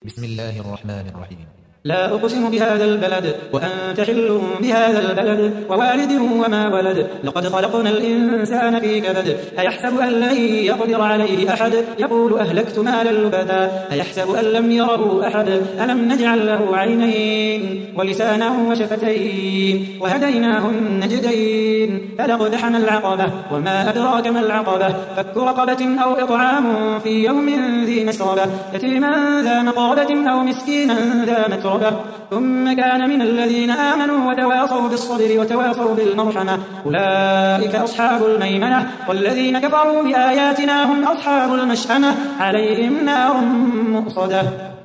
بسم الله الرحمن الرحيم. لا أقسم بهذا البلد وأنت حل بهذا البلد ووالد وما ولد لقد خلقنا الإنسان في كبد أيحسب أن لن يقدر عليه أحد يقول أهلكت مالا لبدا أيحسب أن لم يره أحد ألم نجعل له عينين ولسانا وشفتين وهديناه النجدين فلاقتحم العقبة وما أدراك ما العقبة فك رقبة أو إطعام في يوم ذي مسربة يتيما ذا مقربة أو مسكينا ذا متربة ثم كان من الذين آمنوا وتواصوا بالصبر وتواصوا بالمرحمة أولئك أصحاب الميمنة والذين كفروا بآياتنا هم أصحاب المشأمة عليهم نار مؤصدة.